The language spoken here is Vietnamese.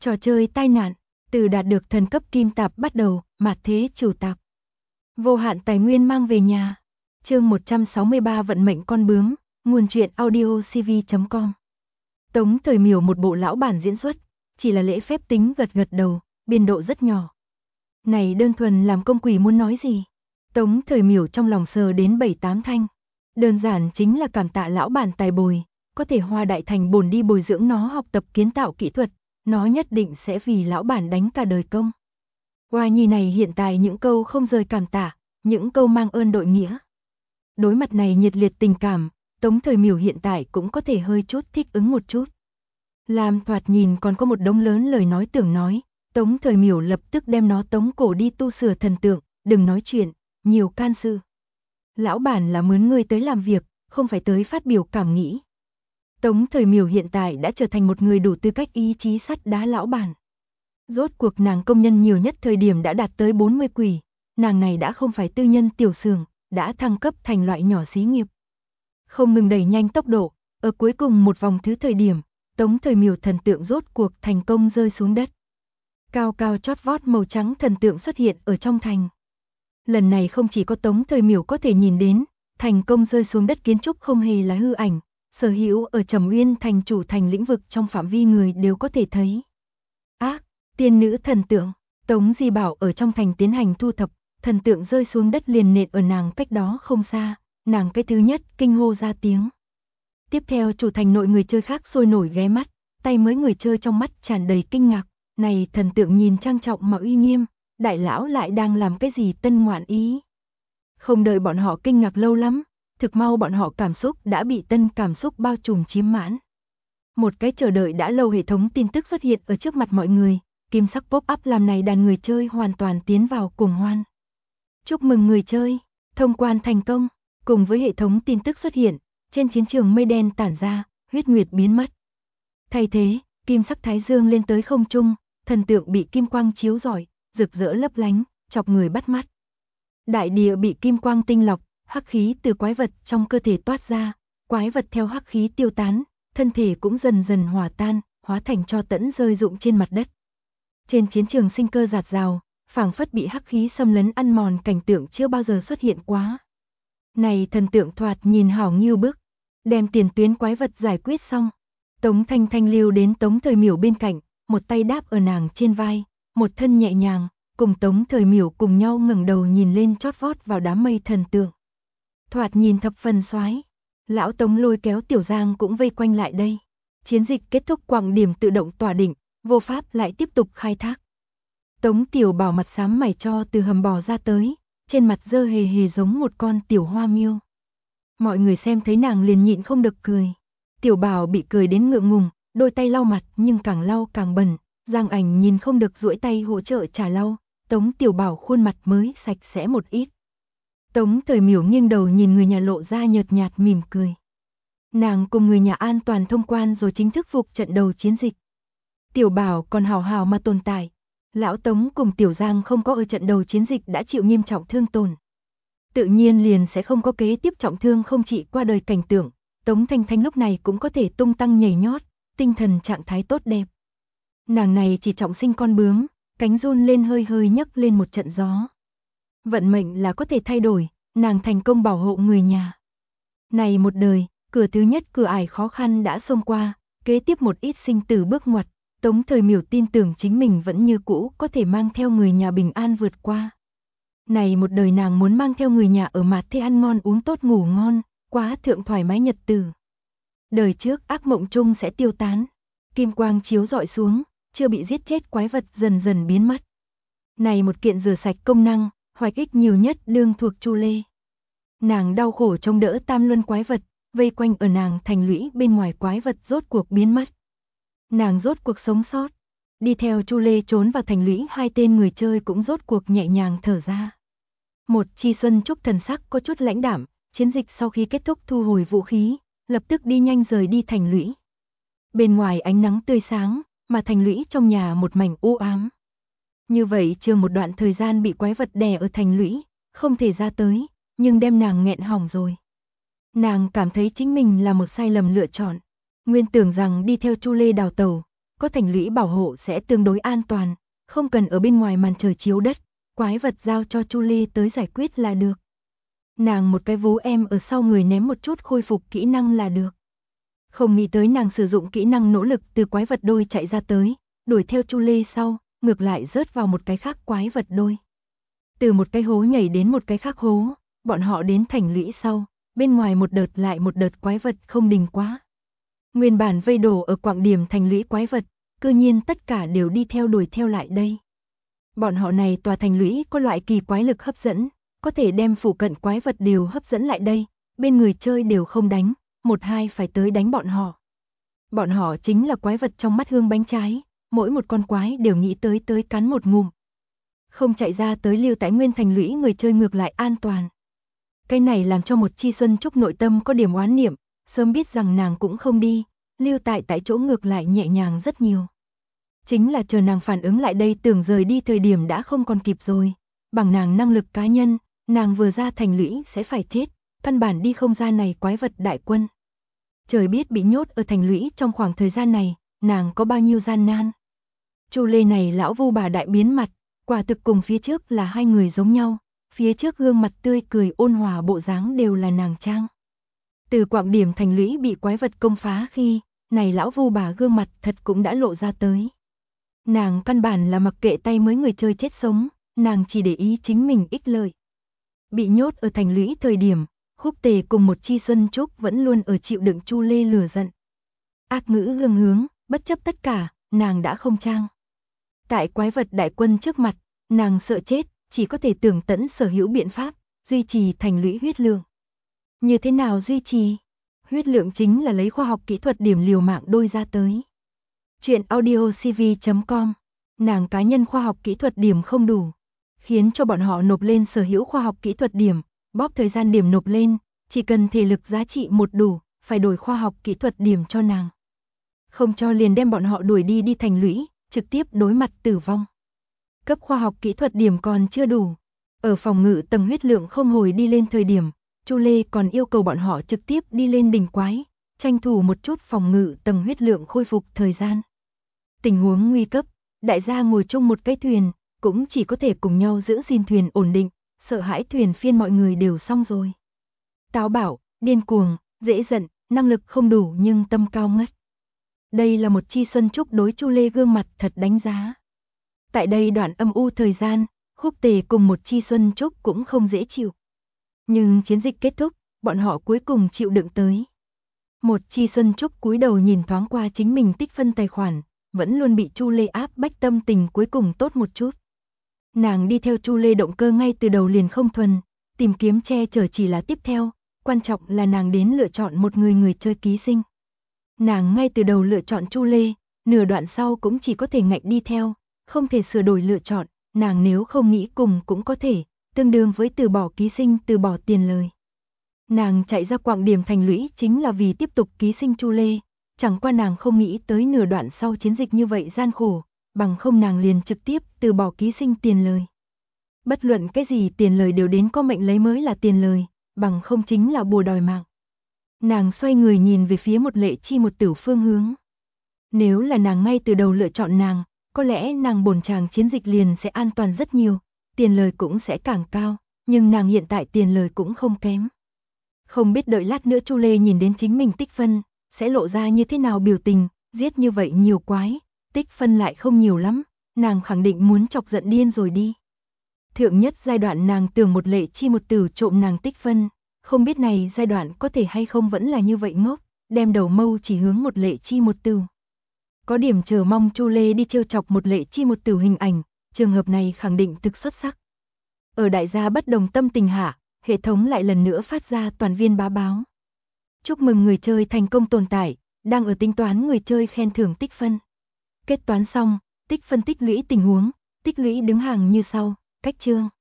Trò chơi tai nạn, từ đạt được thần cấp kim tạp bắt đầu, mạt thế trừ tạp. Vô hạn tài nguyên mang về nhà. Chương 163 vận mệnh con bướm, nguồn truyện audio cv.com. Tống Thời Miểu một bộ lão bản diễn xuất, chỉ là lễ phép tính gật gật đầu, biên độ rất nhỏ. Này đơn thuần làm công quỷ muốn nói gì? Tống Thời Miểu trong lòng sờ đến 7-8 thanh. Đơn giản chính là cảm tạ lão bản tài bồi, có thể hoa đại thành bổn đi bồi dưỡng nó học tập kiến tạo kỹ thuật, nó nhất định sẽ vì lão bản đánh cả đời công. Hoa nhi này hiện tại những câu không rời cảm tạ, những câu mang ơn đội nghĩa. Đối mặt này nhiệt liệt tình cảm, Tống Thời Miểu hiện tại cũng có thể hơi chút thích ứng một chút. Làm thoạt nhìn còn có một đống lớn lời nói tưởng nói, Tống Thời Miểu lập tức đem nó tống cổ đi tu sửa thần tượng, đừng nói chuyện, nhiều can sự. Lão bản là mướn ngươi tới làm việc, không phải tới phát biểu cảm nghĩ. Tống Thời Miểu hiện tại đã trở thành một người đủ tư cách ý chí sắt đá lão bản. Rốt cuộc nàng công nhân nhiều nhất thời điểm đã đạt tới 40 quỷ, nàng này đã không phải tư nhân tiểu xưởng, đã thăng cấp thành loại nhỏ xí nghiệp. Không ngừng đẩy nhanh tốc độ, ở cuối cùng một vòng thứ thời điểm, Tống Thời Miểu thần tượng rốt cuộc thành công rơi xuống đất. Cao cao chót vót màu trắng thần tượng xuất hiện ở trong thành. Lần này không chỉ có Tống Thời Miểu có thể nhìn đến, thành công rơi xuống đất kiến trúc không hề là hư ảnh, sở hữu ở Trầm Uyên thành chủ thành lĩnh vực trong phạm vi người đều có thể thấy. Ác, tiên nữ thần tượng, Tống Di Bảo ở trong thành tiến hành thu thập, thần tượng rơi xuống đất liền nện ở nàng cách đó không xa, nàng cái thứ nhất kinh hô ra tiếng. Tiếp theo chủ thành nội người chơi khác sôi nổi ghé mắt, tay mới người chơi trong mắt tràn đầy kinh ngạc, này thần tượng nhìn trang trọng mà uy nghiêm, đại lão lại đang làm cái gì tân ngoạn ý. Không đợi bọn họ kinh ngạc lâu lắm, thực mau bọn họ cảm xúc đã bị tân cảm xúc bao trùm chiếm mãn. Một cái chờ đợi đã lâu hệ thống tin tức xuất hiện ở trước mặt mọi người, kim sắc pop-up làm này đàn người chơi hoàn toàn tiến vào cuồng hoan. Chúc mừng người chơi, thông quan thành công, cùng với hệ thống tin tức xuất hiện, trên chiến trường mây đen tản ra, huyết nguyệt biến mất. Thay thế, kim sắc thái dương lên tới không trung, thần tượng bị kim quang chiếu rọi, rực rỡ lấp lánh, chọc người bắt mắt. Đại địa bị kim quang tinh lọc, hắc khí từ quái vật trong cơ thể toát ra, quái vật theo hắc khí tiêu tán, thân thể cũng dần dần hòa tan, hóa thành tro tẫn rơi rụng trên mặt đất. Trên chiến trường sinh cơ rạt rào, phảng phất bị hắc khí xâm lấn ăn mòn, cảnh tượng chưa bao giờ xuất hiện quá. Này thần tượng thoạt nhìn hảo nghiêu bức, đem tiền tuyến quái vật giải quyết xong, Tống Thanh Thanh lưu đến Tống Thời Miểu bên cạnh, một tay đáp ở nàng trên vai, một thân nhẹ nhàng, cùng Tống Thời Miểu cùng nhau ngẩng đầu nhìn lên chót vót vào đám mây thần tượng. Thoạt nhìn thập phần soái. Lão Tống lôi kéo Tiểu Giang cũng vây quanh lại đây. Chiến dịch kết thúc, quặng điểm tự động tỏa định, vô pháp lại tiếp tục khai thác. Tống Tiểu Bảo mặt xám mày cho từ hầm bò ra tới, trên mặt dơ hề hề giống một con tiểu hoa miêu. Mọi người xem thấy nàng liền nhịn không được cười. Tiểu Bảo bị cười đến ngượng ngùng, đôi tay lau mặt nhưng càng lau càng bẩn. Giang Ảnh nhìn không được duỗi tay hỗ trợ trả lau, Tống Tiểu Bảo khuôn mặt mới sạch sẽ một ít. Tống Thời Miểu nghiêng đầu nhìn người nhà lộ ra nhợt nhạt mỉm cười. Nàng cùng người nhà an toàn thông quan rồi chính thức phục trận đầu chiến dịch. Tiểu Bảo còn hào hào mà tồn tại. Lão Tống cùng Tiểu Giang không có ở trận đầu chiến dịch đã chịu nghiêm trọng thương tổn. Tự nhiên liền sẽ không có kế tiếp trọng thương không trị qua đời cảnh tượng. Tống Thanh Thanh lúc này cũng có thể tung tăng nhảy nhót, tinh thần trạng thái tốt đẹp. Nàng này chỉ trọng sinh con bướm, cánh run lên hơi hơi nhấc lên một trận gió. Vận mệnh là có thể thay đổi, nàng thành công bảo hộ người nhà. Này một đời, cửa thứ nhất cửa ải khó khăn đã xông qua, kế tiếp một ít sinh tử bước ngoặt, Tống Thời Miểu tin tưởng chính mình vẫn như cũ có thể mang theo người nhà bình an vượt qua. Này một đời nàng muốn mang theo người nhà ở mạt thế ăn ngon uống tốt ngủ ngon, quá thượng thoải mái nhật tử. Đời trước ác mộng chung sẽ tiêu tán, kim quang chiếu rọi xuống, chưa bị giết chết quái vật dần dần biến mất. Này một kiện rửa sạch công năng, hoạch ích nhiều nhất đương thuộc Chu Lê. Nàng đau khổ chống đỡ tam luân quái vật, vây quanh ở nàng thành lũy bên ngoài quái vật rốt cuộc biến mất. Nàng rốt cuộc sống sót, đi theo Chu Lê trốn vào thành lũy, hai tên người chơi cũng rốt cuộc nhẹ nhàng thở ra. Một Chi Xuân Trúc thần sắc có chút lãnh đạm, chiến dịch sau khi kết thúc thu hồi vũ khí, lập tức đi nhanh rời đi thành lũy. Bên ngoài ánh nắng tươi sáng, mà thành lũy trong nhà một mảnh u ám. Như vậy chưa một đoạn thời gian bị quái vật đè ở thành lũy, không thể ra tới, nhưng đem nàng nghẹn hỏng rồi. Nàng cảm thấy chính mình là một sai lầm lựa chọn. Nguyên tưởng rằng đi theo Chu Lê đào tẩu, có thành lũy bảo hộ sẽ tương đối an toàn, không cần ở bên ngoài màn trời chiếu đất, quái vật giao cho Chu Lê tới giải quyết là được. Nàng một cái vú em ở sau người ném một chút khôi phục kỹ năng là được. Không nghĩ tới nàng sử dụng kỹ năng nỗ lực từ quái vật đôi chạy ra tới, đuổi theo Chu Lê sau, ngược lại rớt vào một cái khác quái vật đôi. Từ một cái hố nhảy đến một cái khác hố, bọn họ đến thành lũy sau, bên ngoài một đợt lại một đợt quái vật không đình quá. Nguyên bản vây đổ ở quảng điểm thành lũy quái vật, cư nhiên tất cả đều đi theo đuổi theo lại đây. Bọn họ này tòa thành lũy có loại kỳ quái lực hấp dẫn, có thể đem phụ cận quái vật đều hấp dẫn lại đây, bên người chơi đều không đánh, một hai phải tới đánh bọn họ. Bọn họ chính là quái vật trong mắt hương bánh trái, mỗi một con quái đều nghĩ tới cắn một ngụm. Không chạy ra tới lưu tại nguyên thành lũy người chơi ngược lại an toàn. Cái này làm cho một Chi Xuân Trúc nội tâm có điểm oán niệm, sớm biết rằng nàng cũng không đi, lưu tại chỗ ngược lại nhẹ nhàng rất nhiều. Chính là chờ nàng phản ứng lại đây tưởng rời đi thời điểm đã không còn kịp rồi, bằng nàng năng lực cá nhân, nàng vừa ra thành lũy sẽ phải chết, căn bản đi không ra này quái vật đại quân. Trời biết bị nhốt ở thành lũy trong khoảng thời gian này, nàng có bao nhiêu gian nan. Chu Lê này lão vu bà đại biến mặt, quả thực cùng phía trước là hai người giống nhau, phía trước gương mặt tươi cười ôn hòa bộ dáng đều là nàng trang. Từ quảng điểm thành lũy bị quái vật công phá khi, này lão vu bà gương mặt thật cũng đã lộ ra tới. Nàng căn bản là mặc kệ tay mới người chơi chết sống, nàng chỉ để ý chính mình ích lợi. Bị nhốt ở thành lũy thời điểm, Khúc Tề cùng một Chi Xuân Trúc vẫn luôn ở chịu đựng Chu Lê lừa giận. Ác ngữ hương hướng, bất chấp tất cả, nàng đã không trang. Tại quái vật đại quân trước mặt, nàng sợ chết, chỉ có thể tưởng tẫn sở hữu biện pháp, duy trì thành lũy huyết lượng. Như thế nào duy trì? Huyết lượng chính là lấy khoa học kỹ thuật điểm liều mạng đôi ra tới. Chuyện audiocv.com, nàng cá nhân khoa học kỹ thuật điểm không đủ, khiến cho bọn họ nộp lên sở hữu khoa học kỹ thuật điểm, bóp thời gian điểm nộp lên, chỉ cần thể lực giá trị một đủ, phải đổi khoa học kỹ thuật điểm cho nàng. Không cho liền đem bọn họ đuổi đi thành lũy, trực tiếp đối mặt tử vong. Cấp khoa học kỹ thuật điểm còn chưa đủ. Ở phòng ngự tầng huyết lượng không hồi đi lên thời điểm, Chu Lê còn yêu cầu bọn họ trực tiếp đi lên đỉnh quái, tranh thủ một chút phòng ngự tầng huyết lượng khôi phục thời gian. Tình huống nguy cấp, đại gia ngồi chung một cái thuyền, cũng chỉ có thể cùng nhau giữ gìn thuyền ổn định, sợ hãi thuyền phiên mọi người đều xong rồi. Táo bạo, điên cuồng, dễ giận, năng lực không đủ nhưng tâm cao ngất. Đây là một Chi Xuân Trúc đối Chu Lê gương mặt thật đánh giá. Tại đây đoạn âm u thời gian, Khúc Tề cùng một Chi Xuân Trúc cũng không dễ chịu. Nhưng chiến dịch kết thúc, bọn họ cuối cùng chịu đựng tới. Một Chi Xuân Trúc cúi đầu nhìn thoáng qua chính mình tích phân tài khoản, vẫn luôn bị Chu Lê áp bách tâm tình cuối cùng tốt một chút. Nàng đi theo Chu Lê động cơ ngay từ đầu liền không thuần, tìm kiếm che chở chỉ là tiếp theo, quan trọng là nàng đến lựa chọn một người chơi ký sinh. Nàng ngay từ đầu lựa chọn Chu Lê, nửa đoạn sau cũng chỉ có thể ngạnh đi theo, không thể sửa đổi lựa chọn, nàng nếu không nghĩ cùng cũng có thể, tương đương với từ bỏ ký sinh, từ bỏ tiền lời. Nàng chạy ra quảng điểm thành lũy chính là vì tiếp tục ký sinh Chu Lê, chẳng qua nàng không nghĩ tới nửa đoạn sau chiến dịch như vậy gian khổ, bằng không nàng liền trực tiếp từ bỏ ký sinh tiền lời. Bất luận cái gì tiền lời đều đến có mệnh lấy mới là tiền lời, bằng không chính là bùa đòi mạng. Nàng xoay người nhìn về phía một Lệ Chi một Tử phương hướng. Nếu là nàng ngay từ đầu lựa chọn nàng, có lẽ nàng bổn chàng chiến dịch liền sẽ an toàn rất nhiều, tiền lời cũng sẽ càng cao, nhưng nàng hiện tại tiền lời cũng không kém. Không biết đợi lát nữa Chu Lê nhìn đến chính mình tích phân, sẽ lộ ra như thế nào biểu tình, giết như vậy nhiều quái, tích phân lại không nhiều lắm, nàng khẳng định muốn chọc giận điên rồi đi. Thượng nhất giai đoạn nàng tưởng một Lệ Chi một Tử trộm nàng tích phân, không biết này giai đoạn có thể hay không vẫn là như vậy ngốc, đem đầu mâu chỉ hướng một Lệ Chi một Tử. Có điểm chờ mong Chu Lê đi trêu chọc một Lệ Chi một Tử hình ảnh, trường hợp này khẳng định thực xuất sắc. Ở đại gia bất đồng tâm tình hạ, hệ thống lại lần nữa phát ra toàn viên bá báo. Chúc mừng người chơi thành công tồn tại, đang ở tính toán người chơi khen thưởng tích phân. Kết toán xong, tích phân tích lũy tình huống, tích lũy đứng hàng như sau, cách chương.